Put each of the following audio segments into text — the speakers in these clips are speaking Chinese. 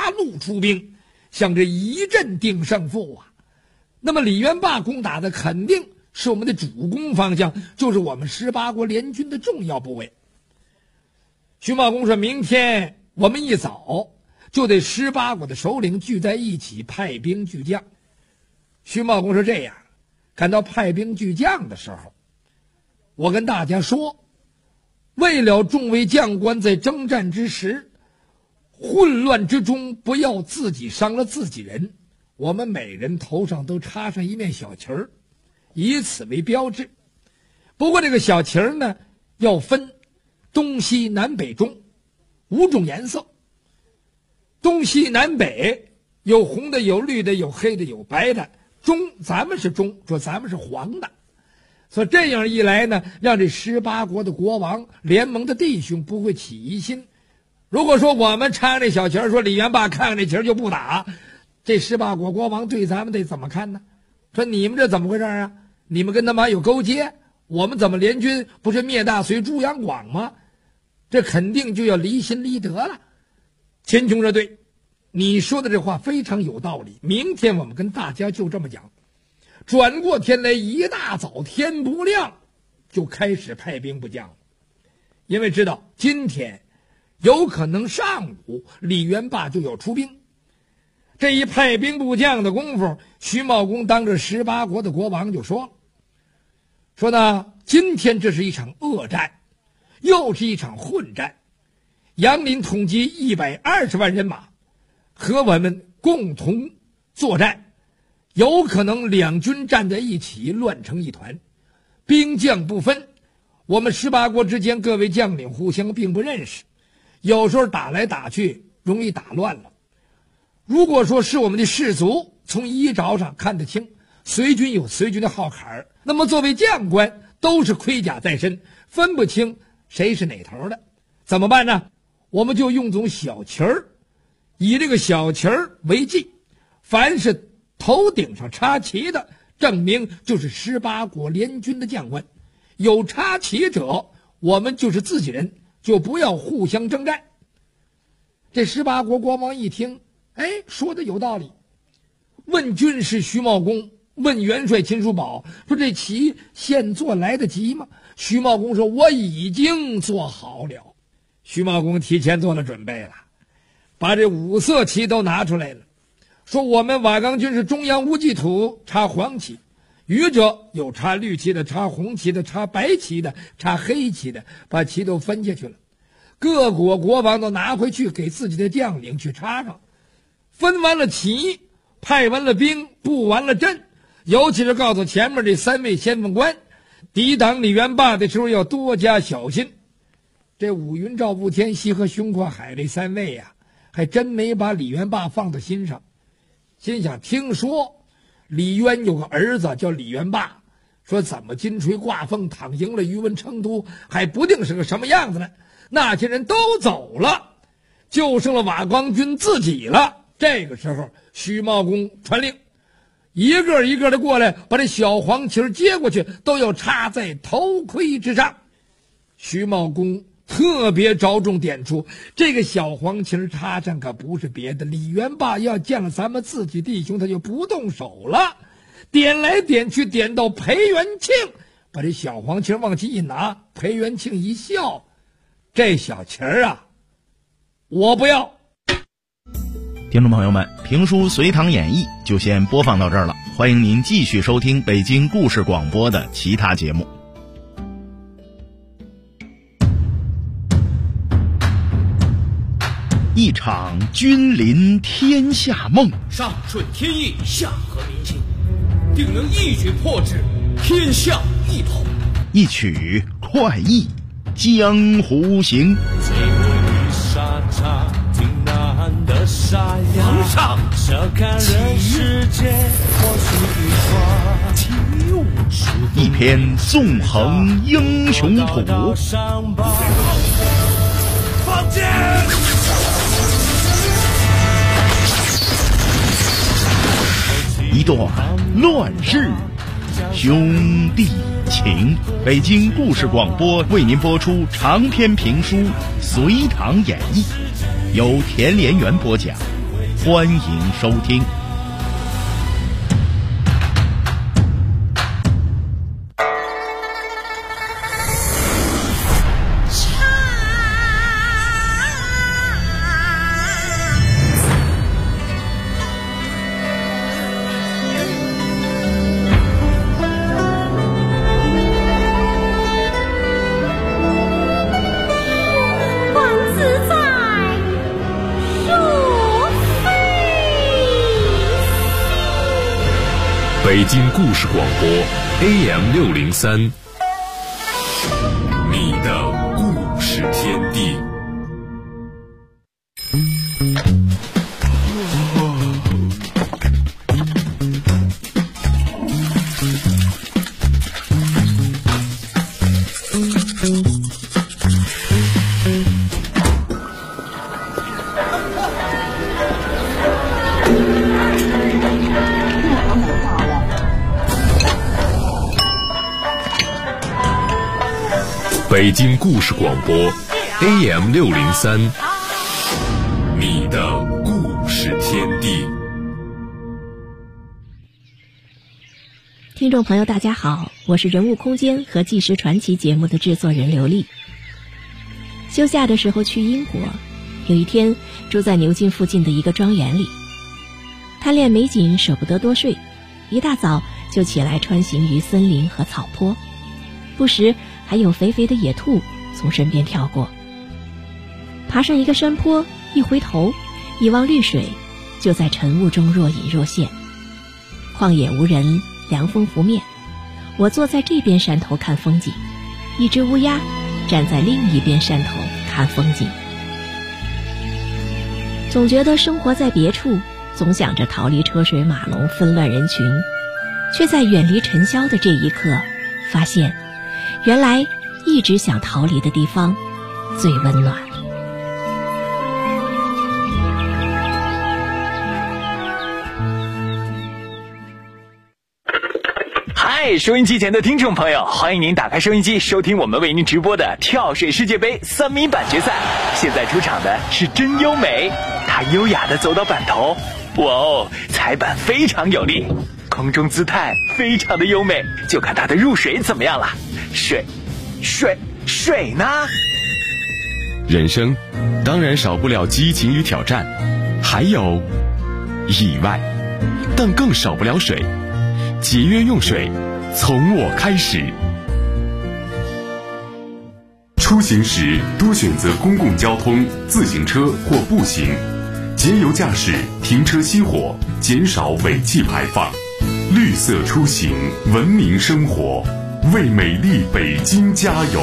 路出兵，想着一阵定胜负啊。那么李元霸攻打的肯定是我们的主攻方向，就是我们18国联军的重要部位。徐茂公说，明天我们一早就得18国的首领聚在一起，派兵聚将。徐茂公说，这样赶到派兵聚将的时候，我跟大家说，为了众位将官在征战之时混乱之中不要自己伤了自己人，我们每人头上都插上一面小旗儿，以此为标志。不过这个小旗儿呢，要分东西南北中5种颜色，东西南北有红的，有绿的，有黑的，有白的。中，咱们是中，说咱们是黄的。所以这样一来呢，让这18国的国王联盟的弟兄不会起疑心。如果说我们插这小旗儿，说李元霸看看这旗儿就不打，这18国国王对咱们得怎么看呢？说你们这怎么回事啊？你们跟他妈有勾结，我们怎么联军不是灭大隋诛杨广吗？这肯定就要离心离德了。秦琼说，对，你说的这话非常有道理，明天我们跟大家就这么讲。转过天来，一大早天不亮就开始派兵部将了，因为知道今天有可能上午李元霸就要出兵。这一派兵部将的功夫，徐茂公当着18国的国王就说呢，今天这是一场恶战，又是一场混战。杨林统计120万人马，和我们共同作战，有可能两军站在一起乱成一团，兵将不分。我们18国之间各位将领互相并不认识，有时候打来打去容易打乱了。如果说是我们的士卒从衣着上看得清，随军有随军的号坎儿，那么作为将官都是盔甲在身，分不清谁是哪头的，怎么办呢？我们就用种小旗儿，以这个小旗儿为记，凡是头顶上插旗的，证明就是18国联军的将官，有插旗者我们就是自己人，就不要互相征战。这18国国王一听，说的有道理。问军师徐茂公，问元帅秦叔宝，说这旗现做来得及吗？徐茂公说，我已经做好了。徐茂公提前做了准备了，把这5色旗都拿出来了，说我们瓦岗军是中央无忌土插黄旗，余者有插绿旗的，插红旗的，插白旗的，插黑旗的，把旗都分下去了。各国国王都拿回去给自己的将领去插上。分完了旗，派完了兵，布完了阵，尤其是告诉前面这3位先锋官，抵挡李元霸的时候要多加小心。这武云、赵步天、西河、熊阔海这3位呀，还真没把李元霸放到心上。心想，听说李渊有个儿子叫李元霸，说怎么金锤挂凤躺赢了宇文成都，还不定是个什么样子呢。那些人都走了，就剩了瓦岗军自己了。这个时候徐茂公传令，一个一个的过来，把这小黄旗接过去，都要插在头盔之上。徐茂公特别着重点出，这个小黄旗插上可不是别的，李元霸要见了咱们自己弟兄，他就不动手了。点来点去，点到裴元庆，把这小黄旗往起一拿，裴元庆一笑，这小旗啊，我不要。 听众朋友们，评书《隋唐演义》就先播放到这儿了，欢迎您继续收听北京故事广播的其他节目。一场君临天下梦， 上顺天意，下合民心，定能一举破之，天下一统。 一曲快意江湖行。 皇上， 一篇纵横英雄谱， 放箭！ 一段乱世兄弟情。北京故事广播为您播出长篇评书《隋唐演义》，由田连元播讲， 欢迎收听。 北京故事广播 AM603， 你的故事天地。北京故事广播 AM603， 你的故事天地。 听众朋友大家好，我是人物空间和纪实传奇节目的制作人刘丽。休假的时候去英国，有一天住在牛津附近的一个庄园里，贪恋美景舍不得多睡，一大早就起来穿行于森林和草坡，不时还有肥肥的野兔从身边跳过。爬上一个山坡，一回头一望绿水，就在晨雾中若隐若现。旷野无人，凉风拂面，我坐在这边山头看风景，一只乌鸦站在另一边山头看风景。总觉得生活在别处，总想着逃离车水马龙纷乱人群，却在远离尘嚣的这一刻发现，原来一直想逃离的地方最温暖。 嗨，收音机前的听众朋友，欢迎您打开收音机收听我们为您直播的跳水世界杯3米板决赛。现在出场的是真优美，她优雅地走到板头，哇哦，踩板非常有力，空中姿态非常的优美，就看她的入水怎么样了。水呢？ 人生当然少不了激情与挑战，还有意外，但更少不了水。节约用水，从我开始。出行时多选择公共交通、自行车或步行，节油驾驶，停车熄火，减少尾气排放。绿色出行，文明生活，为美丽北京加油！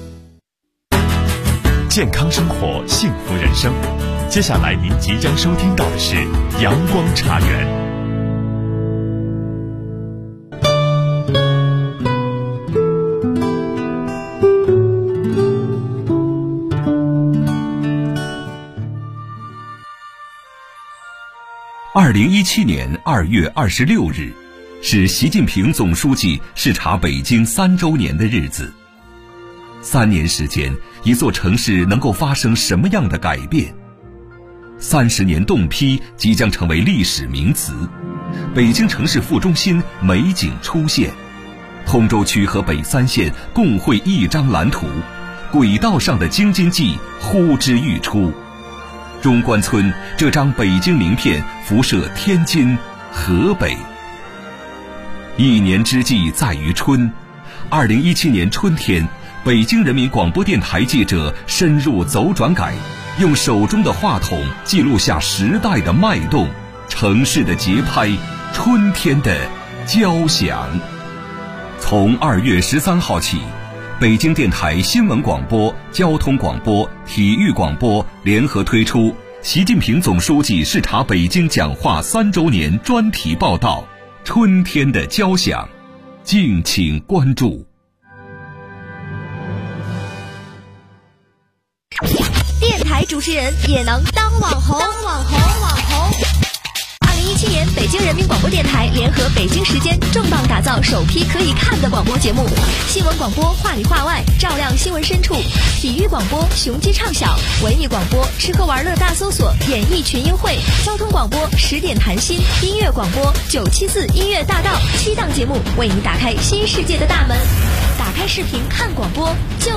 健康生活，幸福人生。接下来您即将收听到的是阳光茶园。2017年2月26日，是习近平总书记视察北京3周年的日子。3年时间，一座城市能够发生什么样的改变？30年冻批即将成为历史名词，北京城市副中心美景出现，通州区和北3县共绘一张蓝图，轨道上的京津冀呼之欲出。中关村这张北京名片辐射天津、河北。一年之计在于春，2017年春天，北京人民广播电台记者深入走转改，用手中的话筒记录下时代的脉动，城市的节拍，春天的交响。从2月13号起，北京电台新闻广播、交通广播、体育广播联合推出习近平总书记视察北京讲话3周年专题报道《春天的交响》，敬请关注。 电台主持人也能当网红。2017年，北京人民广播电台联合北京时间重磅打造首批可以看的广播节目，新闻广播话里话外，照亮新闻深处；体育广播雄鸡唱晓，文艺广播吃喝玩乐大搜索，演艺群英会；交通广播10点谈心，音乐广播974音乐大道，7档节目为你打开新世界的大门。打开视频看广播，就